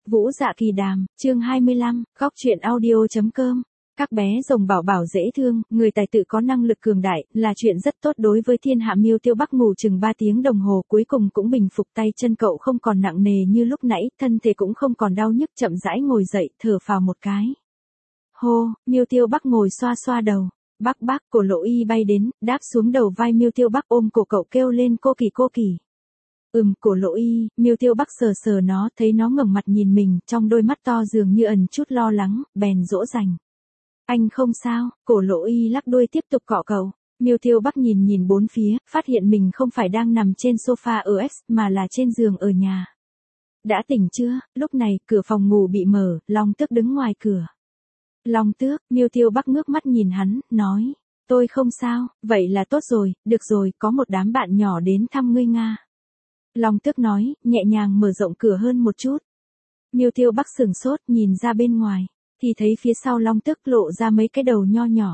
Vũ Dạ Kỳ Đàm, chương 25, góc truyện audio.com. Các bé rồng bảo bảo dễ thương, người tài tự có năng lực cường đại, là chuyện rất tốt đối với thiên hạ. Miêu Tiêu Bắc ngủ chừng 3 tiếng đồng hồ, cuối cùng cũng bình phục, tay chân cậu không còn nặng nề như lúc nãy, thân thể cũng không còn đau nhức, chậm rãi ngồi dậy, thở phào một cái. Hô, Miêu Tiêu Bắc ngồi xoa xoa đầu. Bắc Bắc, Cổ Lộ Y bay đến, đáp xuống đầu vai Miêu Tiêu Bắc, ôm cổ cậu kêu lên cô kỳ cô kỳ. Cổ Lộ Y, Miêu Tiêu Bắc sờ sờ nó, thấy nó ngẩng mặt nhìn mình, trong đôi mắt to dường như ẩn chút lo lắng, bèn dỗ dành. Anh không sao, Cổ Lộ Y lắc đuôi tiếp tục cọ cậu. Miêu Tiêu Bắc nhìn nhìn bốn phía, phát hiện mình không phải đang nằm trên sofa ở X mà là trên giường ở nhà. Đã tỉnh chưa? Lúc này, cửa phòng ngủ bị mở, Long Tước đứng ngoài cửa. Long Tước, Miêu Tiêu Bắc ngước mắt nhìn hắn, nói. Tôi không sao, vậy là tốt rồi, được rồi, có một đám bạn nhỏ đến thăm ngươi Nga. Long Tước nói, nhẹ nhàng mở rộng cửa hơn một chút. Miêu Tiêu Bắc sửng sốt, nhìn ra bên ngoài, thì thấy phía sau Long Tước lộ ra mấy cái đầu nho nhỏ.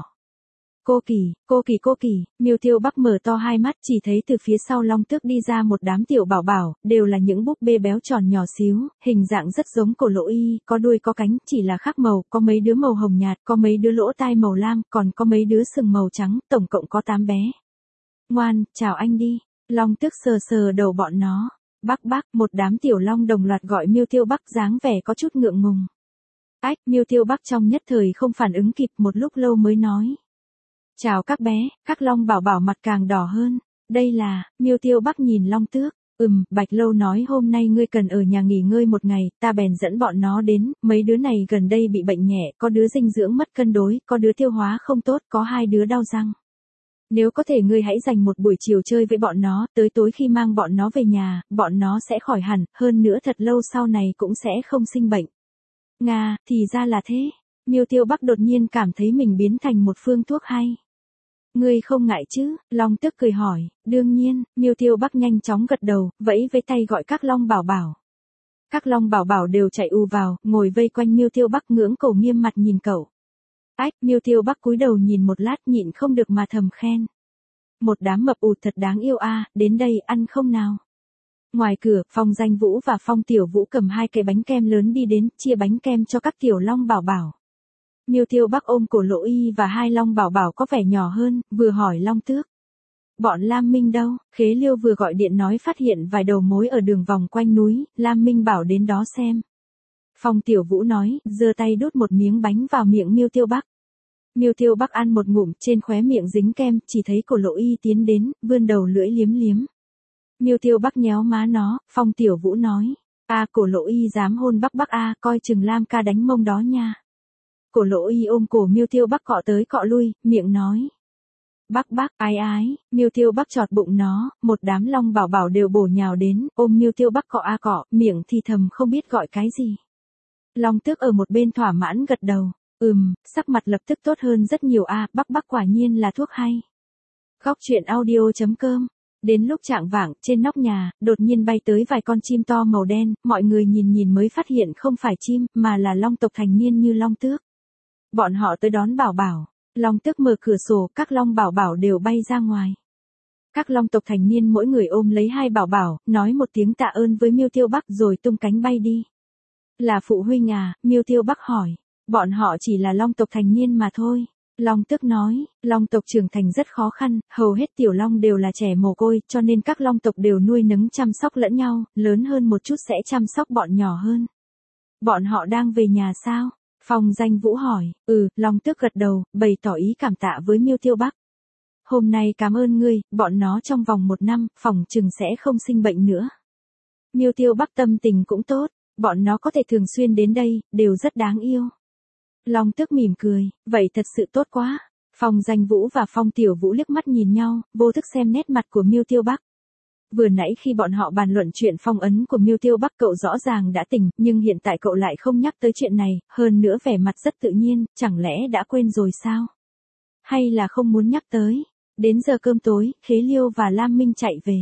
Cô kỳ, cô kỳ cô kỳ, Miêu Tiêu Bắc mở to hai mắt, chỉ thấy từ phía sau Long Tước đi ra một đám tiểu bảo bảo, đều là những búp bê béo tròn nhỏ xíu, hình dạng rất giống Cổ Lộ Y, có đuôi có cánh, chỉ là khác màu, có mấy đứa màu hồng nhạt, có mấy đứa lỗ tai màu lam, còn có mấy đứa sừng màu trắng, tổng cộng có 8 bé. Ngoan, chào anh đi. Long Tước sờ sờ đầu bọn nó. Bắc Bắc, một đám tiểu long đồng loạt gọi Miêu Tiêu Bắc, dáng vẻ có chút ngượng ngùng. Ách, Miêu Tiêu Bắc trong nhất thời không phản ứng kịp, một lúc lâu mới nói. Chào các bé, các long bảo bảo mặt càng đỏ hơn. Đây là, Miêu Tiêu Bắc nhìn Long Tước. Bạch Lâu nói hôm nay ngươi cần ở nhà nghỉ ngơi một ngày, ta bèn dẫn bọn nó đến, mấy đứa này gần đây bị bệnh nhẹ, có đứa dinh dưỡng mất cân đối, có đứa tiêu hóa không tốt, có 2 đứa đau răng. Nếu có thể ngươi hãy dành một buổi chiều chơi với bọn nó, tới tối khi mang bọn nó về nhà, bọn nó sẽ khỏi hẳn, hơn nữa thật lâu sau này cũng sẽ không sinh bệnh. Nga, thì ra là thế. Miêu Tiêu Bắc đột nhiên cảm thấy mình biến thành một phương thuốc hay. Ngươi không ngại chứ? Long Tước cười hỏi. Đương nhiên, Miêu Tiêu Bắc nhanh chóng gật đầu, vẫy với tay gọi các long bảo bảo. Các long bảo bảo đều chạy vào, ngồi vây quanh Miêu Tiêu Bắc, ngưỡng cổ nghiêm mặt nhìn cậu. Ách, Miêu Tiêu Bắc cúi đầu nhìn một lát, nhịn không được mà thầm khen. Một đám mập ụt thật đáng yêu a, đến đây ăn không nào? Ngoài cửa, Phong Danh Vũ và Phong Tiểu Vũ cầm 2 cái bánh kem lớn đi đến, chia bánh kem cho các tiểu long bảo bảo. Miêu Tiêu Bắc ôm Cổ Lộ Y và 2 long bảo bảo có vẻ nhỏ hơn, vừa hỏi Long Tước. Bọn Lam Minh đâu? Khế Liêu vừa gọi điện nói phát hiện vài đầu mối ở đường vòng quanh núi, Lam Minh bảo đến đó xem. Phong Tiểu Vũ nói, giơ tay đút một miếng bánh vào miệng Miêu Tiêu Bắc. Miêu Tiêu Bắc ăn một ngụm, trên khóe miệng dính kem, chỉ thấy Cổ Lộ Y tiến đến, vươn đầu lưỡi liếm liếm. Miêu Tiêu Bắc nhéo má nó, Phong Tiểu Vũ nói, Cổ Lộ Y dám hôn Bắc Bắc coi chừng Lam ca đánh mông đó nha. Cổ Lộ Y ôm cổ Miêu Tiêu Bắc cọ tới cọ lui, miệng nói. Bắc Bắc, ái ái, Miêu Tiêu Bắc chọt bụng nó, một đám long bảo bảo đều bổ nhào đến, ôm Miêu Tiêu Bắc cọ cọ, miệng thì thầm không biết gọi cái gì. Long Tước ở một bên thỏa mãn gật đầu. Sắc mặt lập tức tốt hơn rất nhiều Bắc Bắc quả nhiên là thuốc hay. Góc truyện audio.com. Đến lúc chạng vạng, trên nóc nhà, đột nhiên bay tới vài con chim to màu đen, mọi người nhìn nhìn mới phát hiện không phải chim, mà là long tộc thành niên như Long Tước. Bọn họ tới đón bảo bảo. Long Tước mở cửa sổ, các long bảo bảo đều bay ra ngoài. Các long tộc thành niên mỗi người ôm lấy 2 bảo bảo, nói một tiếng tạ ơn với Miêu Tiêu Bắc rồi tung cánh bay đi. Là phụ huynh Miêu Tiêu Bắc hỏi. Bọn họ chỉ là long tộc thành niên mà thôi. Long Tước nói, long tộc trưởng thành rất khó khăn, hầu hết tiểu long đều là trẻ mồ côi, cho nên các long tộc đều nuôi nấng chăm sóc lẫn nhau, lớn hơn một chút sẽ chăm sóc bọn nhỏ hơn. Bọn họ đang về nhà sao? Phong Danh Vũ hỏi. Long Tước gật đầu, bày tỏ ý cảm tạ với Miêu Tiêu Bắc. Hôm nay cảm ơn ngươi, bọn nó trong vòng 1 năm, phòng chừng sẽ không sinh bệnh nữa. Miêu Tiêu Bắc tâm tình cũng tốt, bọn nó có thể thường xuyên đến đây, đều rất đáng yêu. Long Tước mỉm cười, vậy thật sự tốt quá. Phong Danh Vũ và Phong Tiểu Vũ liếc mắt nhìn nhau, vô thức xem nét mặt của Miêu Tiêu Bắc. Vừa nãy khi bọn họ bàn luận chuyện phong ấn của Miêu Tiêu Bắc, cậu rõ ràng đã tỉnh, nhưng hiện tại cậu lại không nhắc tới chuyện này, hơn nữa vẻ mặt rất tự nhiên, chẳng lẽ đã quên rồi sao? Hay là không muốn nhắc tới? Đến giờ cơm tối, Khế Liêu và Lam Minh chạy về.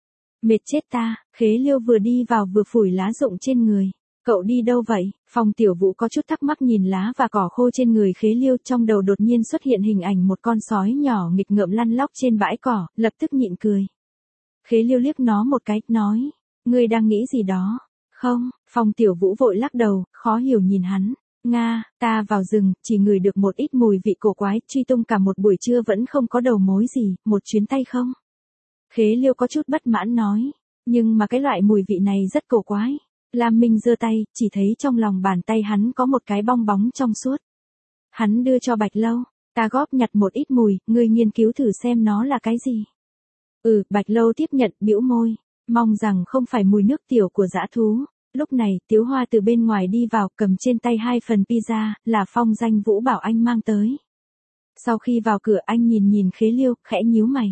Mệt chết ta, Khế Liêu vừa đi vào vừa phủi lá rụng trên người. Cậu đi đâu vậy? Phong Tiểu Vũ có chút thắc mắc nhìn lá và cỏ khô trên người Khế Liêu, trong đầu đột nhiên xuất hiện hình ảnh một con sói nhỏ nghịch ngợm lăn lóc trên bãi cỏ, lập tức nhịn cười. Khế Liêu liếc nó một cái, nói, ngươi đang nghĩ gì đó? Không, Phong Tiểu Vũ vội lắc đầu, khó hiểu nhìn hắn. Nga, ta vào rừng, chỉ ngửi được một ít mùi vị cổ quái, truy tung cả một buổi trưa vẫn không có đầu mối gì, một chuyến tay không? Khế Liêu có chút bất mãn nói, nhưng mà cái loại mùi vị này rất cổ quái. Lam Minh giơ tay, chỉ thấy trong lòng bàn tay hắn có một cái bong bóng trong suốt. Hắn đưa cho Bạch Lâu, ta góp nhặt một ít mùi, ngươi nghiên cứu thử xem nó là cái gì. Bạch Lâu tiếp nhận, bĩu môi, mong rằng không phải mùi nước tiểu của dã thú. Lúc này, Tiếu Hoa từ bên ngoài đi vào, cầm trên tay 2 phần pizza, là Phong Danh Vũ bảo anh mang tới. Sau khi vào cửa anh nhìn Khế Liêu, khẽ nhíu mày.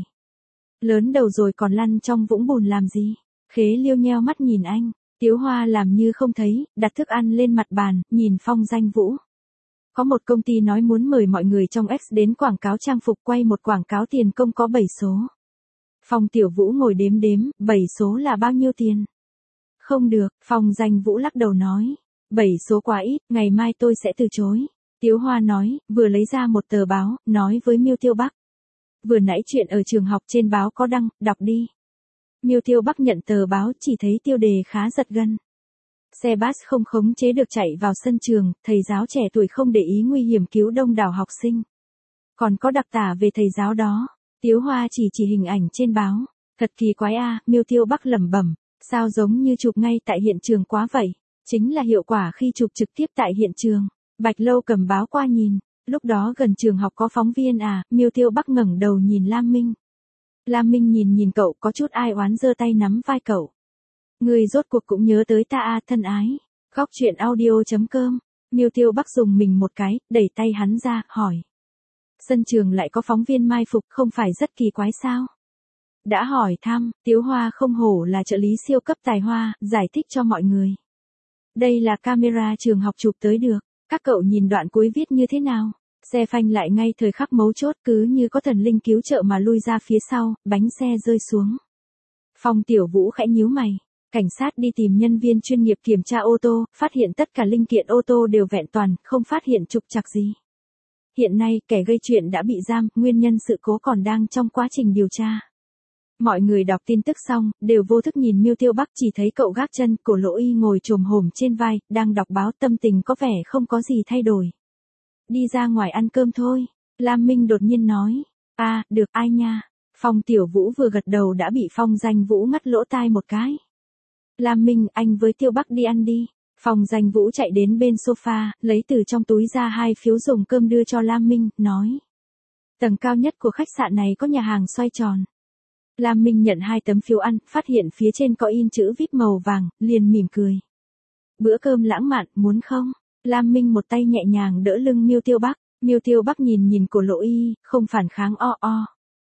Lớn đầu rồi còn lăn trong vũng bùn làm gì? Khế Liêu nheo mắt nhìn anh, Tiếu Hoa làm như không thấy, đặt thức ăn lên mặt bàn, nhìn Phong Danh Vũ. Có một công ty nói muốn mời mọi người trong X đến quảng cáo trang phục quay một quảng cáo tiền công có 7 số. Phong Tiểu Vũ ngồi đếm, 7 số là bao nhiêu tiền? Không được, Phong Danh Vũ lắc đầu nói. 7 số quá ít, ngày mai tôi sẽ từ chối. Tiếu Hoa nói, vừa lấy ra một tờ báo, nói với Miêu Tiêu Bắc. Vừa nãy chuyện ở trường học trên báo có đăng, đọc đi. Miêu Tiêu Bắc nhận tờ báo, chỉ thấy tiêu đề khá giật gân. Xe bus không khống chế được chạy vào sân trường, thầy giáo trẻ tuổi không để ý nguy hiểm cứu đông đảo học sinh. Còn có đặc tả về thầy giáo đó. Tiếu Hoa chỉ hình ảnh trên báo. Thật kỳ quái a, Miêu Tiêu Bắc lẩm bẩm. Sao giống như chụp ngay tại hiện trường quá vậy? Chính là hiệu quả khi chụp trực tiếp tại hiện trường. Bạch Lâu cầm báo qua nhìn. Lúc đó gần trường học có phóng viên à? Miêu Tiêu Bắc ngẩng đầu nhìn Lam Minh. Lam Minh nhìn cậu, có chút ai oán, giơ tay nắm vai cậu. Người rốt cuộc cũng nhớ tới ta à, thân ái. Góc chuyện audio.com. Miêu Tiêu Bắc dùng mình một cái, đẩy tay hắn ra, hỏi. Sân trường lại có phóng viên mai phục, không phải rất kỳ quái sao? Đã hỏi thăm, Tiếu Hoa không hổ là trợ lý siêu cấp tài hoa, giải thích cho mọi người. Đây là camera trường học chụp tới được, các cậu nhìn đoạn cuối viết như thế nào? Xe phanh lại ngay thời khắc mấu chốt, cứ như có thần linh cứu trợ mà lui ra phía sau, bánh xe rơi xuống. Phong Tiểu Vũ khẽ nhíu mày. Cảnh sát đi tìm nhân viên chuyên nghiệp kiểm tra ô tô, phát hiện tất cả linh kiện ô tô đều vẹn toàn, không phát hiện trục trặc gì. Hiện nay, kẻ gây chuyện đã bị giam, nguyên nhân sự cố còn đang trong quá trình điều tra. Mọi người đọc tin tức xong, đều vô thức nhìn Miêu Tiêu Bắc, chỉ thấy cậu gác chân, Cổ Lỗ Y ngồi chồm hổm trên vai, đang đọc báo, tâm tình có vẻ không có gì thay đổi. Đi ra ngoài ăn cơm thôi. Lam Minh đột nhiên nói. Được, ai nha. Phong Tiểu Vũ vừa gật đầu đã bị Phong Danh Vũ ngắt lỗ tai một cái. Lam Minh, anh với Tiêu Bắc đi ăn đi. Phong Danh Vũ chạy đến bên sofa, lấy từ trong túi ra 2 phiếu dùng cơm đưa cho Lam Minh, nói. Tầng cao nhất của khách sạn này có nhà hàng xoay tròn. Lam Minh nhận 2 tấm phiếu ăn, phát hiện phía trên có in chữ VIP màu vàng, liền mỉm cười. Bữa cơm lãng mạn, muốn không? Lam Minh một tay nhẹ nhàng đỡ lưng Miêu Tiêu Bắc. Miêu Tiêu Bắc nhìn Cổ Lỗ Y, không phản kháng o.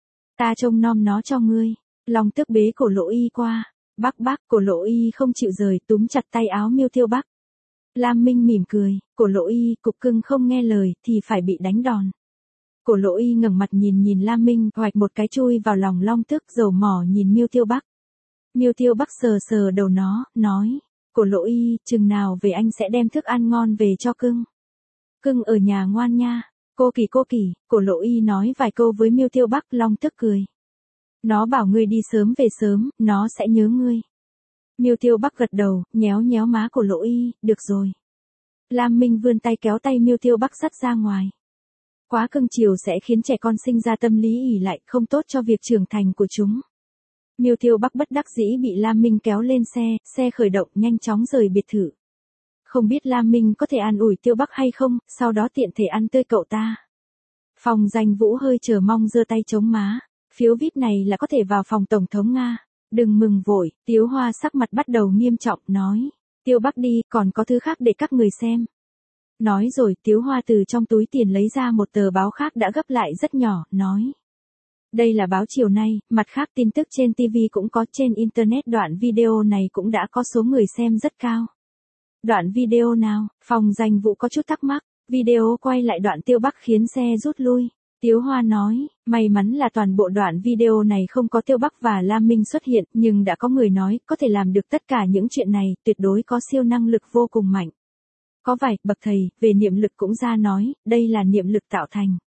Ta trông nom nó cho ngươi. Long Tước bế Cổ Lỗ Y qua. Bác, Cổ Lỗ Y không chịu rời, túm chặt tay áo Miêu Tiêu Bắc. Lam Minh mỉm cười, Cổ Lỗ Y, cục cưng không nghe lời, thì phải bị đánh đòn. Cổ Lỗ Y ngẩng mặt nhìn Lam Minh, hoạch một cái chui vào lòng Long Tước, dầu mỏ nhìn Miêu Tiêu Bắc. Miêu Tiêu Bắc sờ đầu nó, nói. Cổ Lỗ Y, chừng nào về anh sẽ đem thức ăn ngon về cho cưng. Cưng ở nhà ngoan nha. Cô kỳ, Cổ Lỗ Y nói vài câu với Miêu Tiêu Bắc. Long Tước cười. Nó bảo ngươi đi sớm về sớm, nó sẽ nhớ ngươi. Miêu Tiêu Bắc gật đầu, nhéo má Cổ Lỗ Y, được rồi. Lam Minh vươn tay kéo tay Miêu Tiêu Bắc dắt ra ngoài. Quá cưng chiều sẽ khiến trẻ con sinh ra tâm lý ỷ lại, không tốt cho việc trưởng thành của chúng. Miêu Tiêu Bắc bất đắc dĩ bị Lam Minh kéo lên xe khởi động nhanh chóng rời biệt thự. Không biết Lam Minh có thể an ủi Tiêu Bắc hay không, sau đó tiện thể ăn tươi cậu ta. Phong Danh Vũ hơi chờ mong giơ tay chống má. Phiếu VIP này là có thể vào phòng Tổng thống Nga. Đừng mừng vội, Tiếu Hoa sắc mặt bắt đầu nghiêm trọng, nói. Tiêu Bắc đi, còn có thứ khác để các người xem. Nói rồi, Tiếu Hoa từ trong túi tiền lấy ra một tờ báo khác đã gấp lại rất nhỏ, nói. Đây là báo chiều nay, mặt khác tin tức trên TV cũng có, trên Internet đoạn video này cũng đã có số người xem rất cao. Đoạn video nào? Phong Danh Vũ có chút thắc mắc. Video quay lại đoạn Tiêu Bắc khiến xe rút lui. Tiếu Hoa nói, may mắn là toàn bộ đoạn video này không có Tiêu Bắc và Lam Minh xuất hiện, nhưng đã có người nói, có thể làm được tất cả những chuyện này, tuyệt đối có siêu năng lực vô cùng mạnh. Có vài bậc thầy, về niệm lực cũng ra nói, đây là niệm lực tạo thành.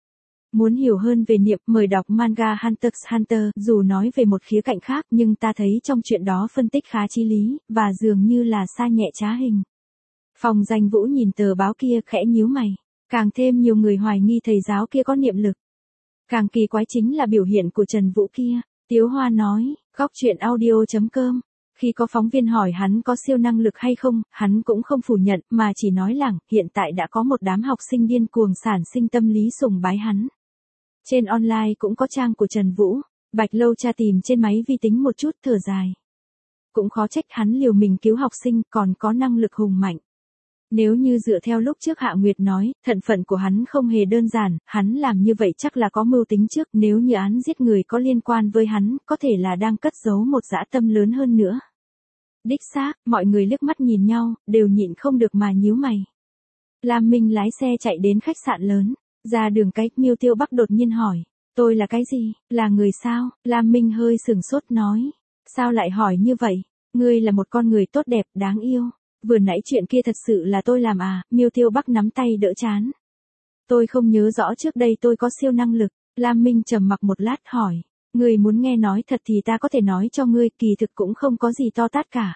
Muốn hiểu hơn về Niệm, mời đọc manga Hunter x Hunter, dù nói về một khía cạnh khác nhưng ta thấy trong chuyện đó phân tích khá chí lý, và dường như là sa nhẹ trá hình. Phong Danh Vũ nhìn tờ báo kia khẽ nhíu mày. Càng thêm nhiều người hoài nghi thầy giáo kia có niệm lực. Càng kỳ quái chính là biểu hiện của Trần Vũ kia. Tiếu Hoa nói, góc chuyện audio.com. Khi có phóng viên hỏi hắn có siêu năng lực hay không, hắn cũng không phủ nhận, mà chỉ nói lẳng, hiện tại đã có một đám học sinh điên cuồng sản sinh tâm lý sùng bái hắn. Trên online cũng có trang của Trần Vũ. Bạch Lâu tra tìm trên máy vi tính một chút thở dài. Cũng khó trách hắn liều mình cứu học sinh còn có năng lực hùng mạnh. Nếu như dựa theo lúc trước Hạ Nguyệt nói, thân phận của hắn không hề đơn giản, hắn làm như vậy chắc là có mưu tính trước, nếu như án giết người có liên quan với hắn, có thể là đang cất giấu một dã tâm lớn hơn nữa. Đích xác, mọi người liếc mắt nhìn nhau, đều nhịn không được mà nhíu mày. Lam Minh lái xe chạy đến khách sạn lớn, ra đường cái, Miêu Tiêu Bắc đột nhiên hỏi, tôi là cái gì, là người sao? Lam Minh hơi sừng sốt nói, sao lại hỏi như vậy, ngươi là một con người tốt đẹp, đáng yêu. Vừa nãy chuyện kia thật sự là tôi làm à? Miêu Tiêu Bắc nắm tay đỡ chán. Tôi không nhớ rõ trước đây tôi có siêu năng lực. Lam Minh trầm mặc một lát hỏi. Ngươi muốn nghe nói thật thì ta có thể nói cho ngươi, kỳ thực cũng không có gì to tát cả.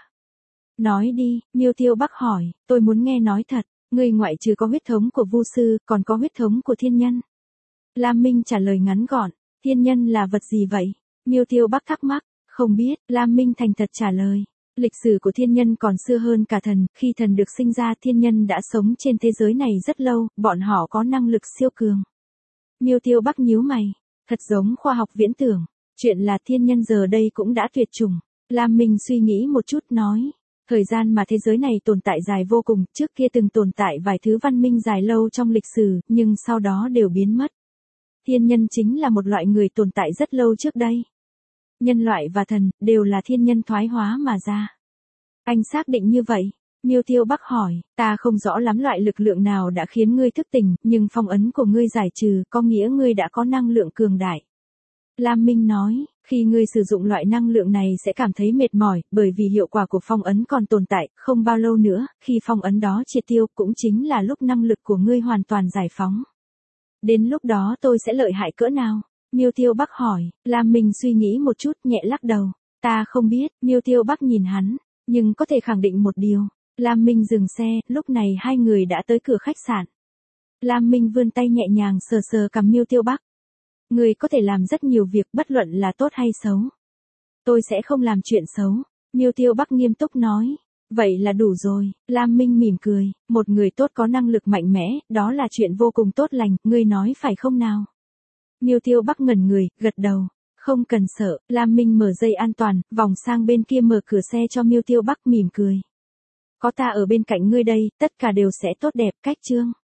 Nói đi, Miêu Tiêu Bắc hỏi. Tôi muốn nghe nói thật. Ngươi ngoại trừ có huyết thống của Vu sư, còn có huyết thống của thiên nhân. Lam Minh trả lời ngắn gọn. Thiên nhân là vật gì vậy? Miêu Tiêu Bắc thắc mắc. Không biết. Lam Minh thành thật trả lời. Lịch sử của thiên nhân còn xưa hơn cả thần, khi thần được sinh ra thiên nhân đã sống trên thế giới này rất lâu, bọn họ có năng lực siêu cường. Miêu Tiêu Bắc nhíu mày, thật giống khoa học viễn tưởng, chuyện là thiên nhân giờ đây cũng đã tuyệt chủng. Lam Minh suy nghĩ một chút nói, thời gian mà thế giới này tồn tại dài vô cùng, trước kia từng tồn tại vài thứ văn minh dài lâu trong lịch sử, nhưng sau đó đều biến mất. Thiên nhân chính là một loại người tồn tại rất lâu trước đây. Nhân loại và thần, đều là thiên nhân thoái hóa mà ra. Anh xác định như vậy? Miêu Tiêu Bắc hỏi, ta không rõ lắm loại lực lượng nào đã khiến ngươi thức tỉnh, nhưng phong ấn của ngươi giải trừ, có nghĩa ngươi đã có năng lượng cường đại. Lam Minh nói, khi ngươi sử dụng loại năng lượng này sẽ cảm thấy mệt mỏi, bởi vì hiệu quả của phong ấn còn tồn tại, không bao lâu nữa, khi phong ấn đó triệt tiêu, cũng chính là lúc năng lực của ngươi hoàn toàn giải phóng. Đến lúc đó tôi sẽ lợi hại cỡ nào? Miêu Tiêu Bắc hỏi, Lam Minh suy nghĩ một chút nhẹ lắc đầu. Ta không biết, Miêu Tiêu Bắc nhìn hắn, nhưng có thể khẳng định một điều. Lam Minh dừng xe, lúc này hai người đã tới cửa khách sạn. Lam Minh vươn tay nhẹ nhàng sờ sờ cằm Miêu Tiêu Bắc. Người có thể làm rất nhiều việc bất luận là tốt hay xấu. Tôi sẽ không làm chuyện xấu. Miêu Tiêu Bắc nghiêm túc nói. Vậy là đủ rồi. Lam Minh mỉm cười, một người tốt có năng lực mạnh mẽ, đó là chuyện vô cùng tốt lành, ngươi nói phải không nào? Miêu Tiêu Bắc ngẩn người, gật đầu. Không cần sợ, Lam Minh mở dây an toàn, vòng sang bên kia mở cửa xe cho Miêu Tiêu Bắc mỉm cười. Có ta ở bên cạnh ngươi đây, tất cả đều sẽ tốt đẹp, cách chương.